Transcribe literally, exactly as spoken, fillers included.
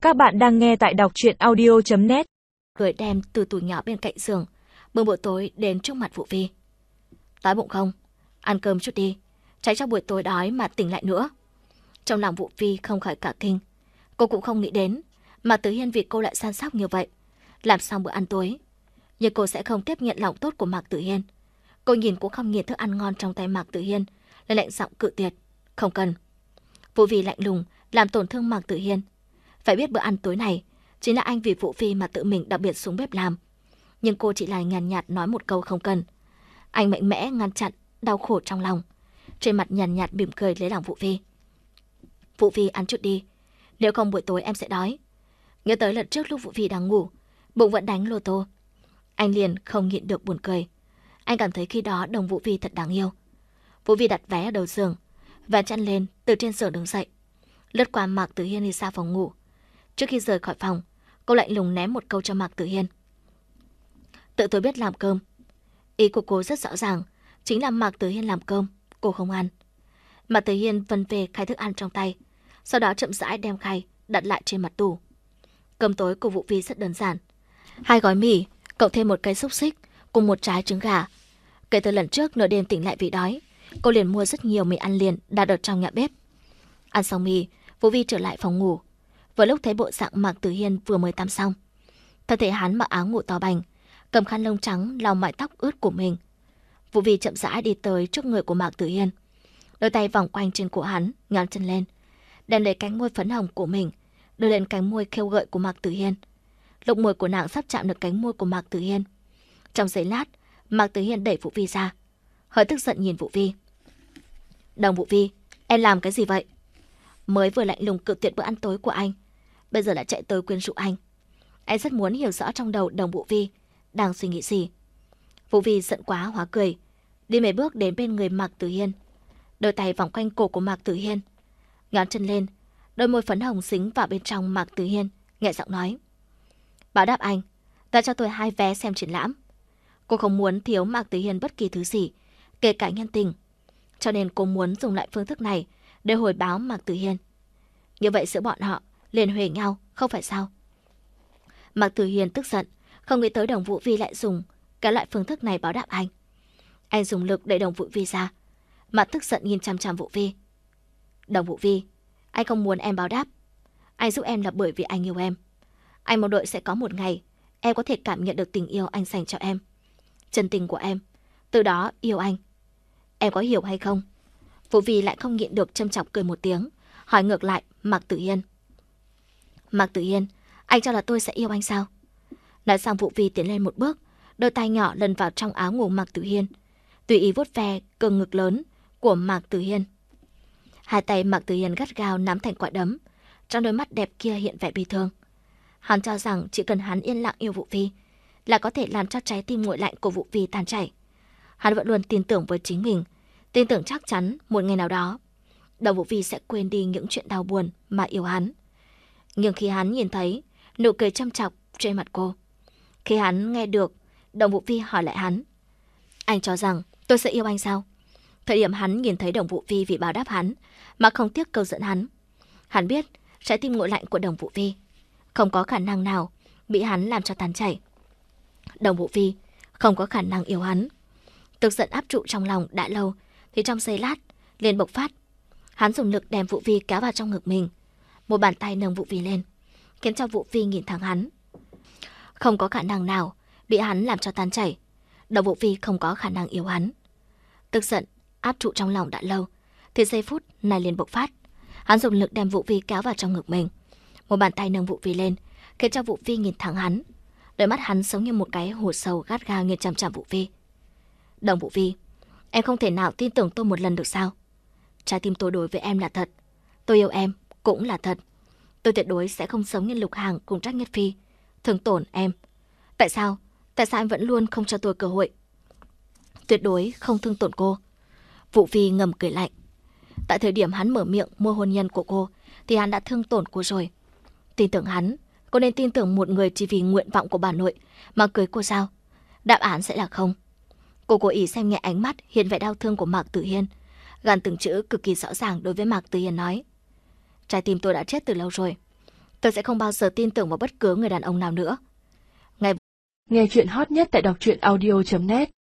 Các bạn đang nghe tại đọc truyện audio chấm net. Rồi đem từ tủ nhỏ bên cạnh giường bưng bữa tối đến trước mặt Vũ Vi. Đói bụng không? Ăn cơm chút đi, tránh cho buổi tối đói mà tỉnh lại nữa. Trong lòng Vũ Vi không khỏi cả kinh. Cô cũng không nghĩ đến Mạc Tử Hiên vì cô lại săn sóc như vậy. Làm xong bữa ăn tối, nhưng cô sẽ không tiếp nhận lòng tốt của Mạc Tử Hiên. Cô nhìn cũng không nhìn thức ăn ngon trong tay Mạc Tử Hiên, lại lạnh giọng cự tuyệt. Không cần. Vũ Vi lạnh lùng làm tổn thương Mạc Tử Hiên. Phải biết bữa ăn tối này chính là anh vì Vũ Vi mà tự mình đặc biệt xuống bếp làm. Nhưng cô chỉ là nhàn nhạt nói một câu không cần. Anh mạnh mẽ ngăn chặn đau khổ trong lòng. Trên mặt nhàn nhạt mỉm cười lấy lòng Vũ Vi. Vũ Vi ăn chút đi, nếu không buổi tối em sẽ đói. Nhớ tới lần trước lúc Vũ Vi đang ngủ, bụng vẫn đánh lô tô. Anh liền không nhịn được buồn cười. Anh cảm thấy khi đó đồng Vũ Vi thật đáng yêu. Vũ Vi đặt vé ở đầu giường, và chăn lên từ trên giường đứng dậy, lướt qua Mạc Tử Hiên đi ra phòng ngủ. Trước khi rời khỏi phòng, cô lạnh lùng ném một câu cho Mạc Tử Hiên. Tự tôi biết làm cơm. Ý của cô rất rõ ràng, chính là Mạc Tử Hiên làm cơm, cô không ăn. Mạc Tử Hiên vân về khay thức ăn trong tay, sau đó chậm rãi đem khay đặt lại trên mặt tủ. Cơm tối của Vũ Vi rất đơn giản: hai gói mì, cộng thêm một cây xúc xích cùng một trái trứng gà. Kể từ lần trước nửa đêm tỉnh lại vì đói, cô liền mua rất nhiều mì ăn liền đặt ở trong nhà bếp. Ăn xong mì, Vũ Vi trở lại phòng ngủ. Vừa lúc thấy bộ dạng Mạc Tử Hiên vừa mới tắm xong, thân thể hắn mặc áo ngủ to bành, cầm khăn lông trắng lau mái tóc ướt của mình. Vũ Vi chậm rãi đi tới trước người của Mạc Tử Hiên, đôi tay vòng quanh trên cổ hắn, ngón chân lên, đem lấy cánh môi phấn hồng của mình đưa lên cánh môi khêu gợi của Mạc Tử Hiên. Lục môi của nàng sắp chạm được cánh môi của Mạc Tử Hiên. Trong giây lát, Mạc Tử Hiên đẩy Vũ Vi ra, hơi tức giận nhìn Vũ Vi. Đồng Vũ Vi, em làm cái gì vậy? Mới vừa lạnh lùng cự tuyệt bữa ăn tối của anh, bây giờ lại chạy tới quyến rũ anh. Anh rất muốn hiểu rõ trong đầu đồng Vũ Vi đang suy nghĩ gì. Vũ Vi giận quá hóa cười, đi mấy bước đến bên người Mạc Tử Hiên, đôi tay vòng quanh cổ của Mạc Tử Hiên, ngón chân lên, đôi môi phấn hồng dính vào bên trong Mạc Tử Hiên, nhẹ giọng nói: Báo đáp anh, ta cho tôi hai vé xem triển lãm. Cô không muốn thiếu Mạc Tử Hiên bất kỳ thứ gì, kể cả nhân tình, cho nên cô muốn dùng lại phương thức này để hồi báo Mạc Tử Hiên. Như vậy giữa bọn họ liền huề nhau, không phải sao? Mạc Tử Hiên tức giận, không nghĩ tới đồng Vũ Vi lại dùng cái loại phương thức này báo đáp anh. Anh dùng lực đẩy đồng Vũ Vi ra, mặt tức giận nhìn chằm chằm Vũ Vi. Đồng Vũ Vi, anh không muốn em báo đáp. Anh giúp em là bởi vì anh yêu em. Anh mong đợi sẽ có một ngày em có thể cảm nhận được tình yêu anh dành cho em, chân tình của em, từ đó yêu anh. Em có hiểu hay không? Vũ Vi lại không nhịn được châm chọc cười một tiếng, hỏi ngược lại Mạc Tử Hiên. Mạc Tử Hiên, anh cho là tôi sẽ yêu anh sao? Nói xong Vũ Vi tiến lên một bước, đôi tay nhỏ lần vào trong áo ngủ Mạc Tử Hiên, tùy ý vuốt ve cơ ngực lớn của Mạc Tử Hiên. Hai tay Mạc Tử Hiên gắt gao nắm thành quả đấm, trong đôi mắt đẹp kia hiện vẻ bi thương. Hắn cho rằng chỉ cần hắn yên lặng yêu Vũ Vi là có thể làm cho trái tim nguội lạnh của Vũ Vi tan chảy. Hắn vẫn luôn tin tưởng với chính mình, tin tưởng chắc chắn một ngày nào đó đồng Vũ Vi sẽ quên đi những chuyện đau buồn mà yêu hắn. Nhưng khi hắn nhìn thấy nụ cười châm chọc trên mặt cô, khi hắn nghe được đồng Vũ Vi hỏi lại hắn: Anh cho rằng tôi sẽ yêu anh sao? Thời điểm hắn nhìn thấy đồng Vũ Vi vì báo đáp hắn mà không tiếc câu dẫn hắn, hắn biết trái tim nguội lạnh của đồng Vũ Vi không có khả năng nào bị hắn làm cho tan chảy. Đồng Vũ Vi không có khả năng yêu hắn. Tức giận áp trụ trong lòng đã lâu thì trong giây lát liền bộc phát. Hắn dùng lực đem Vũ Vi kéo vào trong ngực mình, một bàn tay nâng Vũ Vi lên, khiến cho Vũ Vi nhìn thẳng hắn. Không có khả năng nào bị hắn làm cho tan chảy. Đồng Vũ Vi không có khả năng yêu hắn. Tức giận áp trụ trong lòng đã lâu thì giây phút này liền bộc phát. Hắn dùng lực đem Vũ Vi kéo vào trong ngực mình, một bàn tay nâng Vũ Vi lên, khiến cho Vũ Vi nhìn thẳng hắn. Đôi mắt hắn giống như một cái hồ sâu gắt gao nhìn chằm chằm Vũ Vi. Đồng Vũ Vi, em không thể nào tin tưởng tôi một lần được sao? Trái tim tôi đối với em là thật, tôi yêu em cũng là thật. Tôi tuyệt đối sẽ không sống như Lục Hàng cùng Trác Nhất Phi, thương tổn em. Tại sao? Tại sao em vẫn luôn không cho tôi cơ hội? Tuyệt đối không thương tổn cô. Vũ Vi ngầm cười lạnh. Tại thời điểm hắn mở miệng mua hôn nhân của cô thì hắn đã thương tổn cô rồi. Tin tưởng hắn, cô nên tin tưởng một người chỉ vì nguyện vọng của bà nội mà cưới cô sao? Đáp án sẽ là không. Cô cố ý xem nhẹ ánh mắt hiện vẻ đau thương của Mạc Tử Hiên, gàn từng chữ cực kỳ rõ ràng đối với Mạc Tử Hiên nói: Trái tim tôi đã chết từ lâu rồi. Tôi sẽ không bao giờ tin tưởng vào bất cứ người đàn ông nào nữa. Nghe chuyện hot nhất tại đọc truyện audio chấm net